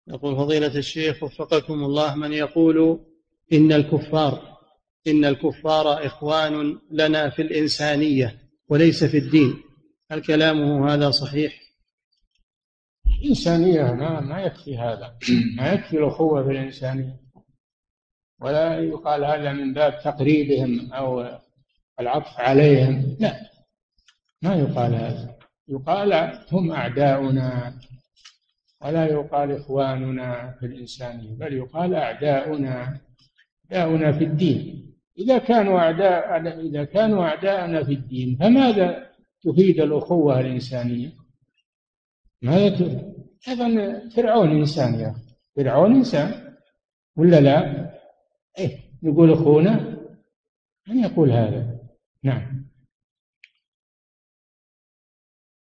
يقول فضيلة الشيخ وفقكم الله: من يقول إن الكفار إن الكفار إخوان لنا في الإنسانية وليس في الدين، هل كلامه هذا صحيح؟ الإنسانية ما يكفي هذا. ما يكفي الأخوة في الإنسانية، ولا يقال هذا من باب تقريبهم أو العطف عليهم، لا، ما يقال هذا. يقال هم أعداؤنا، ولا يقال إخواننا في الإنسانية، بل يقال أعداؤنا، أعداؤنا في الدين. إذا كانوا أعداءنا في الدين، فماذا تفيد الأخوة الإنسانية؟ ماذا تفيد؟ أيضا فرعون إنسان يا أخي، فرعون إنسان ولا لا؟ إيه، نقول أخونا، من يقول هذا؟ نعم.